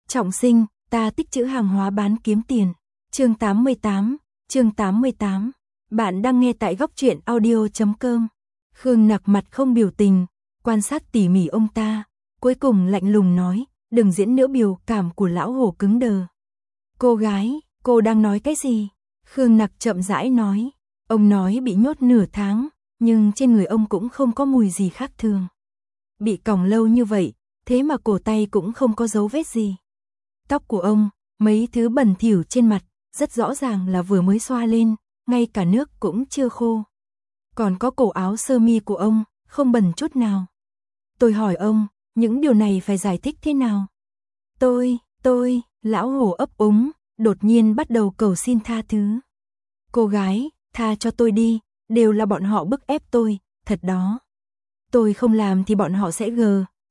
Trọng sinh, ta tích trữ hàng hóa bán kiếm tiền. Chương 88. Bạn đang nghe tại góc truyện audio.com. Khương Nặc mặt không biểu tình, quan sát tỉ mỉ ông ta, cuối cùng lạnh lùng nói, đừng diễn nữa. Biểu cảm của lão hổ cứng đờ. Cô gái, cô đang nói cái gì? Khương Nặc chậm rãi nói, ông nói bị nhốt nửa tháng, nhưng trên người ông cũng không có mùi gì khác thường. Bị còng lâu như vậy, thế mà cổ tay cũng không có dấu vết gì. Tóc của ông, mấy thứ bẩn thỉu trên mặt, rất rõ ràng là vừa mới xoa lên, ngay cả nước cũng chưa khô. Còn có cổ áo sơ mi của ông, không bẩn chút nào. Tôi hỏi ông, những điều này phải giải thích thế nào? Tôi, lão hổ ấp úng, đột nhiên bắt đầu cầu xin tha thứ. Cô gái, tha cho tôi đi, đều là bọn họ bức ép tôi, thật đó. Tôi không làm thì bọn họ sẽ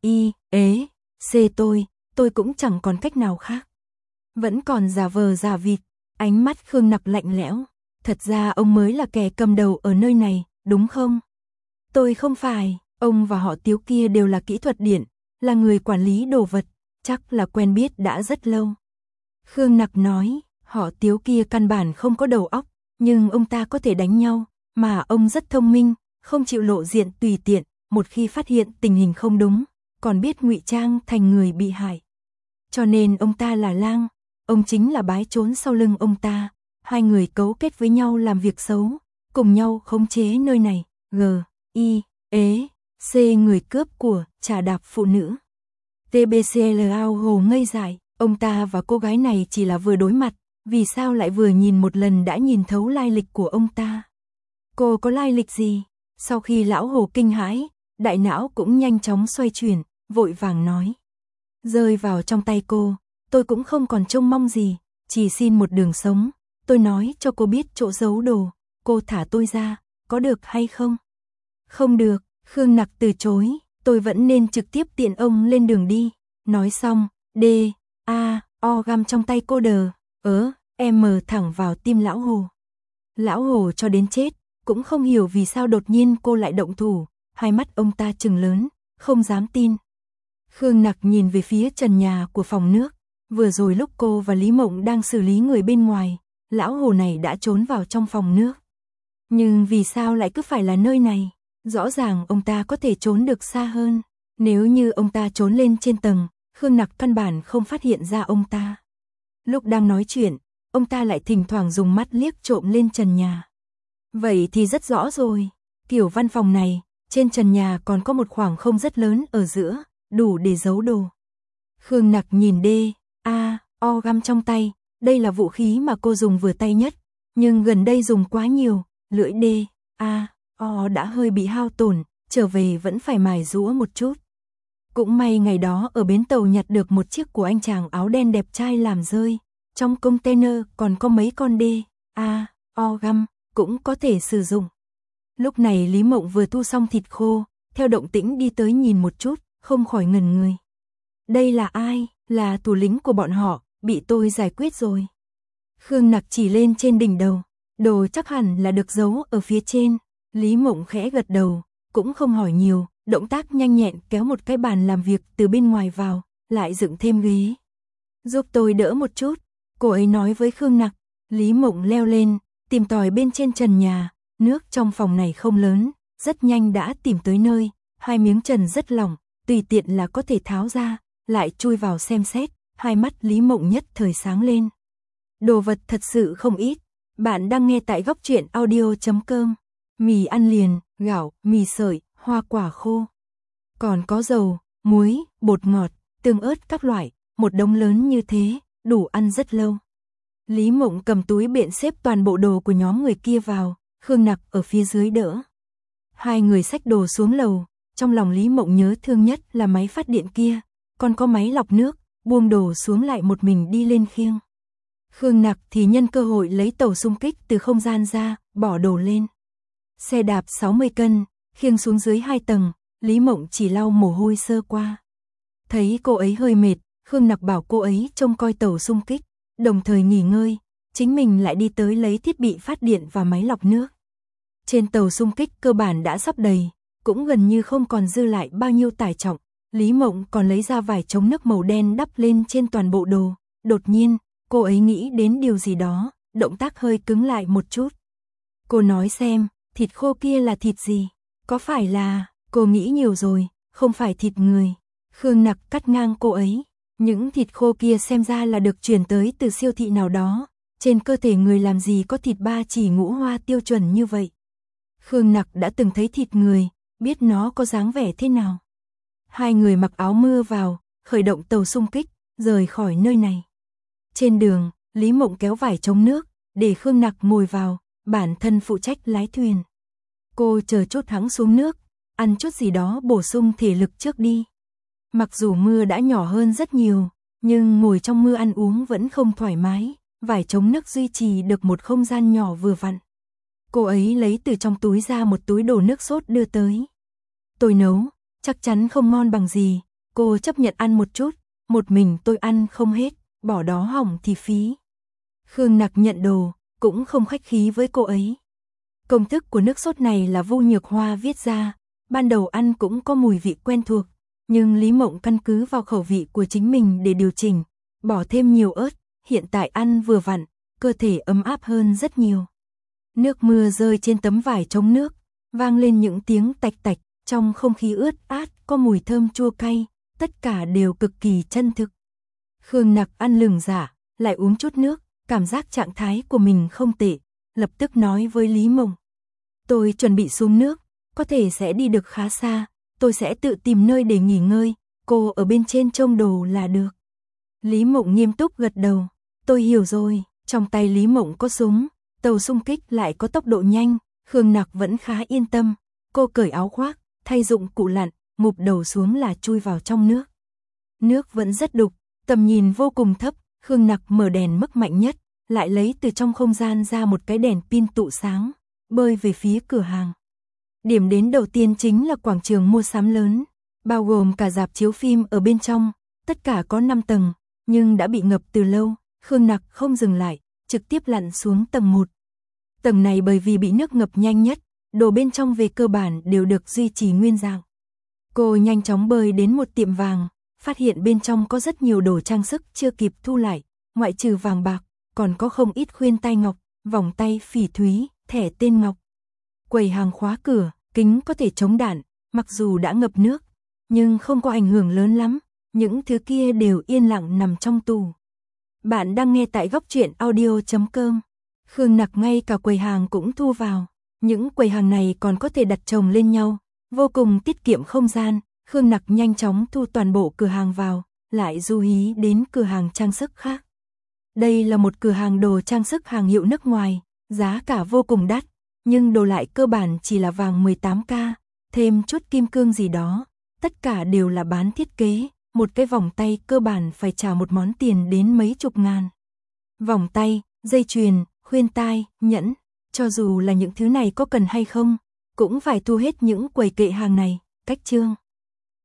tôi cũng chẳng còn cách nào khác. Vẫn còn giả vờ giả vịt, ánh mắt Khương Nặc lạnh lẽo. Thật ra ông mới là kẻ cầm đầu ở nơi này, đúng không? Tôi không phải, ông và họ Tiếu kia đều là kỹ thuật điện, là người quản lý đồ vật, chắc là quen biết đã rất lâu. Khương Nặc nói, họ Tiếu kia căn bản không có đầu óc, nhưng ông ta có thể đánh nhau, mà ông rất thông minh, không chịu lộ diện tùy tiện, một khi phát hiện tình hình không đúng, còn biết ngụy trang thành người bị hại. Cho nên ông ta là lang, ông chính là bái trốn sau lưng ông ta, hai người cấu kết với nhau làm việc xấu, cùng nhau khống chế nơi này, người cướp của, trà đạp phụ nữ. TBCLAO hồ ngây dại, ông ta và cô gái này chỉ là vừa đối mặt, vì sao lại vừa nhìn một lần đã nhìn thấu lai lịch của ông ta? Cô có lai lịch gì? Sau khi lão hồ kinh hãi, đại não cũng nhanh chóng xoay chuyển, vội vàng nói. Rơi vào trong tay cô, tôi cũng không còn trông mong gì, chỉ xin một đường sống. Tôi nói cho cô biết chỗ giấu đồ, cô thả tôi ra, có được hay không? Không được, Khương Nặc từ chối, tôi vẫn nên trực tiếp tiện ông lên đường đi. Nói xong, găm trong tay cô thẳng vào tim lão hồ. Lão hồ cho đến chết, cũng không hiểu vì sao đột nhiên cô lại động thủ, hai mắt ông ta trừng lớn, không dám tin. Khương Nặc nhìn về phía trần nhà của phòng nước, vừa rồi lúc cô và Lý Mộng đang xử lý người bên ngoài, lão hồ này đã trốn vào trong phòng nước. Nhưng vì sao lại cứ phải là nơi này? Rõ ràng ông ta có thể trốn được xa hơn. Nếu như ông ta trốn lên trên tầng, Khương Nặc căn bản không phát hiện ra ông ta. Lúc đang nói chuyện, ông ta lại thỉnh thoảng dùng mắt liếc trộm lên trần nhà. Vậy thì rất rõ rồi, kiểu văn phòng này, trên trần nhà còn có một khoảng không rất lớn ở giữa, đủ để giấu đồ. Khương Nặc nhìn găm trong tay, đây là vũ khí mà cô dùng vừa tay nhất, nhưng gần đây dùng quá nhiều, lưỡi đã hơi bị hao tổn, trở về vẫn phải mài giũa một chút. Cũng may ngày đó ở bến tàu nhặt được một chiếc của anh chàng áo đen đẹp trai làm rơi, trong container còn có mấy con găm, cũng có thể sử dụng. Lúc này Lý Mộng vừa thu xong thịt khô, theo động tĩnh đi tới nhìn một chút, không khỏi ngẩn người. Đây là ai? Là thủ lĩnh của bọn họ, bị tôi giải quyết rồi. Khương Nặc chỉ lên trên đỉnh đầu, đồ chắc hẳn là được giấu ở phía trên. Lý Mộng khẽ gật đầu, cũng không hỏi nhiều, động tác nhanh nhẹn kéo một cái bàn làm việc từ bên ngoài vào, lại dựng thêm ghế. Giúp tôi đỡ một chút, cô ấy nói với Khương Nặc. Lý Mộng leo lên, tìm tòi bên trên trần nhà, nước trong phòng này không lớn, rất nhanh đã tìm tới nơi, hai miếng trần rất lỏng, tùy tiện là có thể tháo ra, lại chui vào xem xét, hai mắt Lý Mộng nhất thời sáng lên. Đồ vật thật sự không ít, bạn đang nghe tại góc truyện audio.com. Mì ăn liền, gạo, mì sợi, hoa quả khô. Còn có dầu, muối, bột ngọt, tương ớt các loại, một đống lớn như thế, đủ ăn rất lâu. Lý Mộng cầm túi biện xếp toàn bộ đồ của nhóm người kia vào, Khương Nặc ở phía dưới đỡ. Hai người xách đồ xuống lầu, trong lòng Lý Mộng nhớ thương nhất là máy phát điện kia, còn có máy lọc nước, buông đồ xuống lại một mình đi lên khiêng. Khương Nặc thì nhân cơ hội lấy tàu xung kích từ không gian ra, bỏ đồ lên. Xe đạp 60 cân, khiêng xuống dưới 2 tầng, Lý Mộng chỉ lau mồ hôi sơ qua. Thấy cô ấy hơi mệt, Khương Nặc bảo cô ấy trông coi tàu xung kích, đồng thời nghỉ ngơi, chính mình lại đi tới lấy thiết bị phát điện và máy lọc nước. Trên tàu xung kích cơ bản đã sắp đầy, cũng gần như không còn dư lại bao nhiêu tải trọng, Lý Mộng còn lấy ra vải chống nước màu đen đắp lên trên toàn bộ đồ. Đột nhiên, cô ấy nghĩ đến điều gì đó, động tác hơi cứng lại một chút. Cô nói xem, thịt khô kia là thịt gì? Có phải là, cô nghĩ nhiều rồi, không phải thịt người. Khương Nặc cắt ngang cô ấy. Những thịt khô kia xem ra là được chuyển tới từ siêu thị nào đó. Trên cơ thể người làm gì có thịt ba chỉ ngũ hoa tiêu chuẩn như vậy. Khương Nặc đã từng thấy thịt người, biết nó có dáng vẻ thế nào. Hai người mặc áo mưa vào, khởi động tàu xung kích, rời khỏi nơi này. Trên đường, Lý Mộng kéo vải chống nước, để Khương Nặc ngồi vào, bản thân phụ trách lái thuyền. Cô chờ chút hắn xuống nước, ăn chút gì đó bổ sung thể lực trước đi. Mặc dù mưa đã nhỏ hơn rất nhiều, nhưng ngồi trong mưa ăn uống vẫn không thoải mái, vải chống nước duy trì được một không gian nhỏ vừa vặn. Cô ấy lấy từ trong túi ra một túi đổ nước sốt đưa tới. Tôi nấu, chắc chắn không ngon bằng gì, cô chấp nhận ăn một chút, một mình tôi ăn không hết, bỏ đó hỏng thì phí. Khương Nặc nhận đồ, cũng không khách khí với cô ấy. Công thức của nước sốt này là Vu Nhược Hoa viết ra, ban đầu ăn cũng có mùi vị quen thuộc, nhưng Lý Mộng căn cứ vào khẩu vị của chính mình để điều chỉnh, bỏ thêm nhiều ớt, hiện tại ăn vừa vặn, cơ thể ấm áp hơn rất nhiều. Nước mưa rơi trên tấm vải chống nước, vang lên những tiếng tạch tạch, trong không khí ướt át có mùi thơm chua cay, tất cả đều cực kỳ chân thực. Khương Nặc ăn lừng dạ, lại uống chút nước, cảm giác trạng thái của mình không tệ, lập tức nói với Lý Mộng. Tôi chuẩn bị xuống nước, có thể sẽ đi được khá xa, tôi sẽ tự tìm nơi để nghỉ ngơi, cô ở bên trên trông đồ là được. Lý Mộng nghiêm túc gật đầu, tôi hiểu rồi, trong tay Lý Mộng có súng, tàu xung kích lại có tốc độ nhanh, Khương Nặc vẫn khá yên tâm, cô cởi áo khoác, thay dụng cụ lặn, ngụp đầu xuống là chui vào trong nước. Nước vẫn rất đục, tầm nhìn vô cùng thấp, Khương Nặc mở đèn mức mạnh nhất, lại lấy từ trong không gian ra một cái đèn pin tụ sáng, bơi về phía cửa hàng. Điểm đến đầu tiên chính là quảng trường mua sắm lớn, bao gồm cả rạp chiếu phim ở bên trong, tất cả có 5 tầng, nhưng đã bị ngập từ lâu, Khương Nặc không dừng lại, trực tiếp lặn xuống tầng 1. Tầng này bởi vì bị nước ngập nhanh nhất, đồ bên trong về cơ bản đều được duy trì nguyên dạng. Cô nhanh chóng bơi đến một tiệm vàng, phát hiện bên trong có rất nhiều đồ trang sức chưa kịp thu lại, ngoại trừ vàng bạc, còn có không ít khuyên tai ngọc, vòng tay phỉ thúy, thẻ tên ngọc. Quầy hàng khóa cửa, kính có thể chống đạn, mặc dù đã ngập nước, nhưng không có ảnh hưởng lớn lắm, những thứ kia đều yên lặng nằm trong tủ. Bạn đang nghe tại Góc Truyện Audio.com. Khương Nặc ngay cả quầy hàng cũng thu vào, những quầy hàng này còn có thể đặt chồng lên nhau, vô cùng tiết kiệm không gian. Khương Nặc nhanh chóng thu toàn bộ cửa hàng vào, lại du hí đến cửa hàng trang sức khác. Đây là một cửa hàng đồ trang sức hàng hiệu nước ngoài, giá cả vô cùng đắt, nhưng đồ lại cơ bản chỉ là vàng 18K, thêm chút kim cương gì đó, tất cả đều là bán thiết kế, một cái vòng tay cơ bản phải trả một món tiền đến mấy chục ngàn. Vòng tay, dây chuyền, khuyên tai, nhẫn, cho dù là những thứ này có cần hay không, cũng phải thu hết những quầy kệ hàng này, cách chương.